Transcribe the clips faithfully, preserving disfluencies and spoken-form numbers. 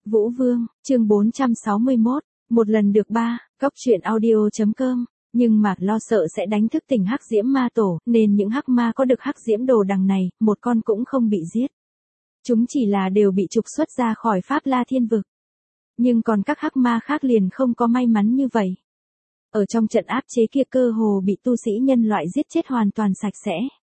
Vũ Vương, chương bốn trăm sáu mươi mốt, một lần được ba, cốc truyện audio.com, nhưng mà lo sợ sẽ đánh thức tỉnh hắc diễm ma tổ, nên những hắc ma có được hắc diễm đồ đằng này, một con cũng không bị giết. Chúng chỉ là đều bị trục xuất ra khỏi Pháp La Thiên Vực. Nhưng còn các hắc ma khác liền không có may mắn như vậy. Ở trong trận áp chế kia cơ hồ bị tu sĩ nhân loại giết chết hoàn toàn sạch sẽ.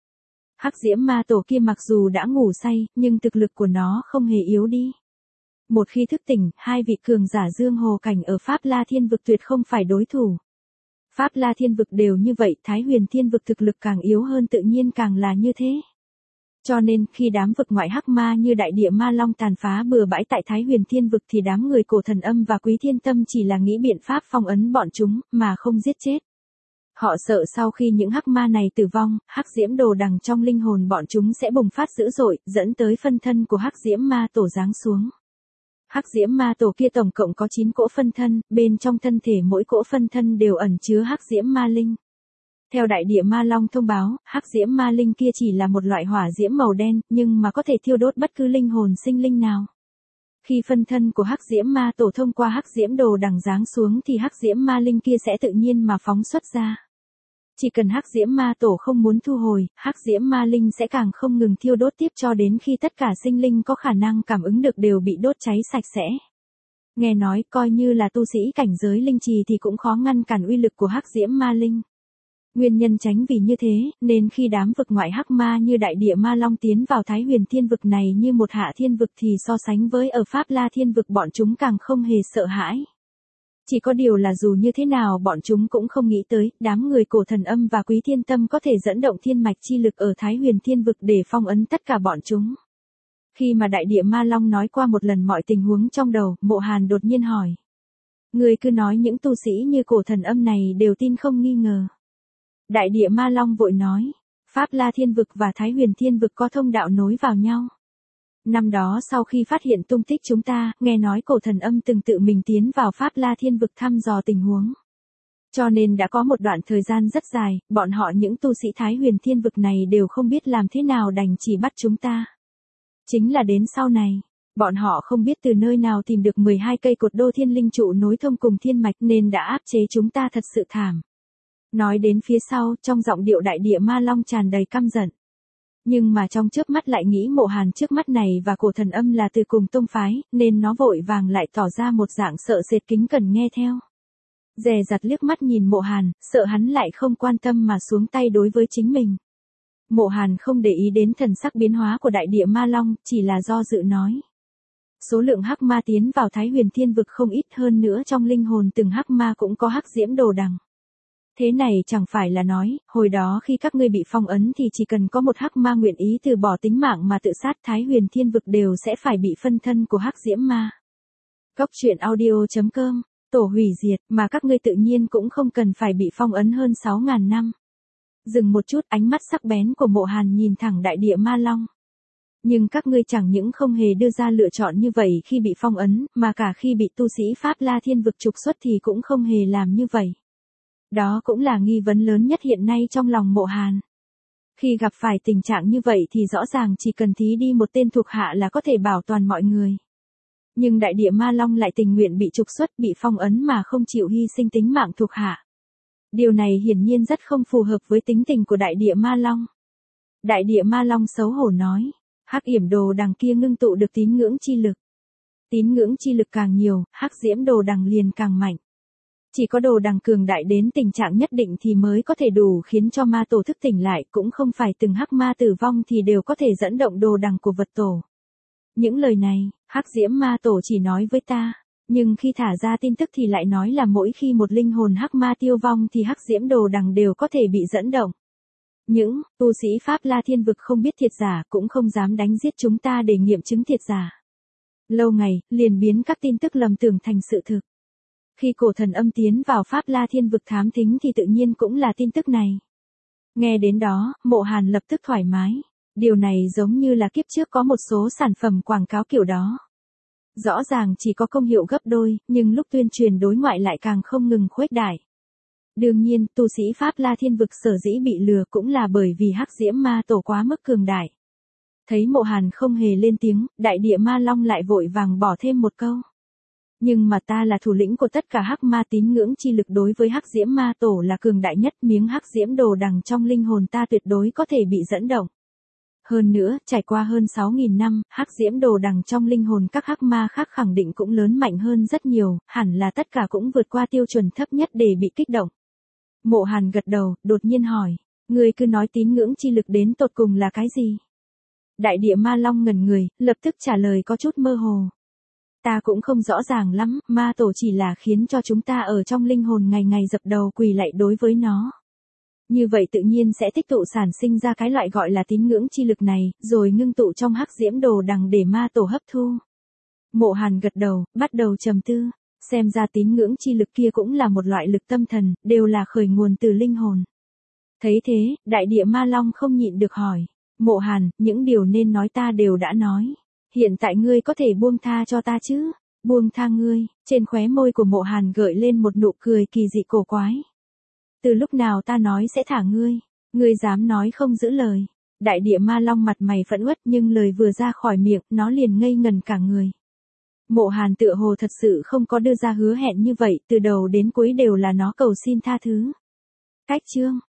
Hắc diễm ma tổ kia mặc dù đã ngủ say, nhưng thực lực của nó không hề yếu đi. Một khi thức tỉnh, hai vị cường giả dương hồ cảnh ở Pháp La Thiên Vực tuyệt không phải đối thủ. Pháp La Thiên Vực đều như vậy, Thái Huyền Thiên Vực thực lực càng yếu hơn tự nhiên càng là như thế. Cho nên, khi đám vực ngoại hắc ma như đại địa ma long tàn phá bừa bãi tại Thái Huyền Thiên Vực thì đám người Cổ Thần Âm và Quý Thiên Tâm chỉ là nghĩ biện pháp phong ấn bọn chúng, mà không giết chết. Họ sợ sau khi những hắc ma này tử vong, hắc diễm đồ đằng trong linh hồn bọn chúng sẽ bùng phát dữ dội, dẫn tới phân thân của hắc diễm ma tổ giáng xuống. Hắc diễm ma tổ kia tổng cộng có chín cỗ phân thân, bên trong thân thể mỗi cỗ phân thân đều ẩn chứa hắc diễm ma linh. Theo đại địa ma long thông báo, hắc diễm ma linh kia chỉ là một loại hỏa diễm màu đen, nhưng mà có thể thiêu đốt bất cứ linh hồn sinh linh nào. Khi phân thân của hắc diễm ma tổ thông qua hắc diễm đồ đằng giáng xuống thì hắc diễm ma linh kia sẽ tự nhiên mà phóng xuất ra. Chỉ cần hắc diễm ma tổ không muốn thu hồi, hắc diễm ma linh sẽ càng không ngừng thiêu đốt tiếp cho đến khi tất cả sinh linh có khả năng cảm ứng được đều bị đốt cháy sạch sẽ. Nghe nói coi như là tu sĩ cảnh giới linh trì thì cũng khó ngăn cản uy lực của hắc diễm ma linh. Nguyên nhân tránh vì như thế, nên khi đám vực ngoại hắc ma như đại địa ma long tiến vào Thái Huyền Thiên Vực này như một hạ thiên vực thì so sánh với ở Pháp La Thiên Vực bọn chúng càng không hề sợ hãi. Chỉ có điều là dù như thế nào bọn chúng cũng không nghĩ tới, đám người Cổ Thần Âm và Quý Thiên Tâm có thể dẫn động thiên mạch chi lực ở Thái Huyền Thiên Vực để phong ấn tất cả bọn chúng. Khi mà đại địa ma long nói qua một lần mọi tình huống trong đầu, Mộ Hàn đột nhiên hỏi. Người cứ nói những tu sĩ như Cổ Thần Âm này đều tin không nghi ngờ. Đại địa ma long vội nói, Pháp La Thiên Vực và Thái Huyền Thiên Vực có thông đạo nối vào nhau. Năm đó sau khi phát hiện tung tích chúng ta, nghe nói Cổ Thần Âm từng tự mình tiến vào Pháp La Thiên Vực thăm dò tình huống. Cho nên đã có một đoạn thời gian rất dài, bọn họ những tu sĩ Thái Huyền Thiên Vực này đều không biết làm thế nào đành chỉ bắt chúng ta. Chính là đến sau này, bọn họ không biết từ nơi nào tìm được mười hai cây cột đô thiên linh trụ nối thông cùng thiên mạch nên đã áp chế chúng ta thật sự thảm. Nói đến phía sau, trong giọng điệu đại địa ma long tràn đầy căm giận. Nhưng mà trong chớp mắt lại nghĩ Mộ Hàn trước mắt này và Cổ Thần Âm là từ cùng tông phái, nên nó vội vàng lại tỏ ra một dạng sợ sệt kính cẩn nghe theo. Dè dặt liếc mắt nhìn Mộ Hàn, sợ hắn lại không quan tâm mà xuống tay đối với chính mình. Mộ Hàn không để ý đến thần sắc biến hóa của đại địa ma long, chỉ là do dự nói. Số lượng hắc ma tiến vào Thái Huyền Thiên Vực không ít hơn nữa trong linh hồn từng hắc ma cũng có hắc diễm đồ đằng. Thế này chẳng phải là nói, hồi đó khi các ngươi bị phong ấn thì chỉ cần có một hắc ma nguyện ý từ bỏ tính mạng mà tự sát Thái Huyền Thiên Vực đều sẽ phải bị phân thân của hắc diễm ma. Cốc truyện audio.com, tổ hủy diệt mà các ngươi tự nhiên cũng không cần phải bị phong ấn hơn sáu ngàn năm. Dừng một chút, ánh mắt sắc bén của Mộ Hàn nhìn thẳng đại địa ma long. Nhưng các ngươi chẳng những không hề đưa ra lựa chọn như vậy khi bị phong ấn, mà cả khi bị tu sĩ Pháp La Thiên Vực trục xuất thì cũng không hề làm như vậy. Đó cũng là nghi vấn lớn nhất hiện nay trong lòng Mộ Hàn. Khi gặp phải tình trạng như vậy thì rõ ràng chỉ cần thí đi một tên thuộc hạ là có thể bảo toàn mọi người. Nhưng đại địa ma long lại tình nguyện bị trục xuất, bị phong ấn mà không chịu hy sinh tính mạng thuộc hạ. Điều này hiển nhiên rất không phù hợp với tính tình của đại địa ma long. Đại địa ma long xấu hổ nói, hắc yểm đồ đằng kia ngưng tụ được tín ngưỡng chi lực. Tín ngưỡng chi lực càng nhiều, hắc diễm đồ đằng liền càng mạnh. Chỉ có đồ đằng cường đại đến tình trạng nhất định thì mới có thể đủ khiến cho ma tổ thức tỉnh lại, cũng không phải từng hắc ma tử vong thì đều có thể dẫn động đồ đằng của vật tổ. Những lời này, hắc diễm ma tổ chỉ nói với ta, nhưng khi thả ra tin tức thì lại nói là mỗi khi một linh hồn hắc ma tiêu vong thì hắc diễm đồ đằng đều có thể bị dẫn động. Những tu sĩ Pháp La Thiên Vực không biết thiệt giả cũng không dám đánh giết chúng ta để nghiệm chứng thiệt giả. Lâu ngày, liền biến các tin tức lầm tưởng thành sự thực. Khi Cổ Thần Âm tiến vào Pháp La Thiên Vực thám thính thì tự nhiên cũng là tin tức này. Nghe đến đó, Mộ Hàn lập tức thoải mái. Điều này giống như là kiếp trước có một số sản phẩm quảng cáo kiểu đó. Rõ ràng chỉ có công hiệu gấp đôi, nhưng lúc tuyên truyền đối ngoại lại càng không ngừng khuếch đại. Đương nhiên, tu sĩ Pháp La Thiên Vực sở dĩ bị lừa cũng là bởi vì hắc diễm ma tổ quá mức cường đại. Thấy Mộ Hàn không hề lên tiếng, đại địa ma long lại vội vàng bỏ thêm một câu. Nhưng mà ta là thủ lĩnh của tất cả hắc ma, tín ngưỡng chi lực đối với hắc diễm ma tổ là cường đại nhất, miếng hắc diễm đồ đằng trong linh hồn ta tuyệt đối có thể bị dẫn động. Hơn nữa, trải qua hơn sáu nghìn năm, hắc diễm đồ đằng trong linh hồn các hắc ma khác khẳng định cũng lớn mạnh hơn rất nhiều, hẳn là tất cả cũng vượt qua tiêu chuẩn thấp nhất để bị kích động. Mộ Hàn gật đầu, đột nhiên hỏi, ngươi cứ nói tín ngưỡng chi lực đến tột cùng là cái gì? Đại địa ma long ngẩn người, lập tức trả lời có chút mơ hồ. Ta cũng không rõ ràng lắm, ma tổ chỉ là khiến cho chúng ta ở trong linh hồn ngày ngày dập đầu quỳ lạy đối với nó. Như vậy tự nhiên sẽ tích tụ sản sinh ra cái loại gọi là tín ngưỡng chi lực này, rồi ngưng tụ trong hắc diễm đồ đằng để ma tổ hấp thu. Mộ Hàn gật đầu, bắt đầu trầm tư, xem ra tín ngưỡng chi lực kia cũng là một loại lực tâm thần, đều là khởi nguồn từ linh hồn. Thấy thế, đại địa ma long không nhịn được hỏi, Mộ Hàn, những điều nên nói ta đều đã nói. Hiện tại ngươi có thể buông tha cho ta chứ? Buông tha ngươi, trên khóe môi của Mộ Hàn gợi lên một nụ cười kỳ dị cổ quái. Từ lúc nào ta nói sẽ thả ngươi? Ngươi dám nói không giữ lời. Đại địa ma long mặt mày phẫn uất, nhưng lời vừa ra khỏi miệng, nó liền ngây ngần cả người. Mộ Hàn tựa hồ thật sự không có đưa ra hứa hẹn như vậy, từ đầu đến cuối đều là nó cầu xin tha thứ. Cách chương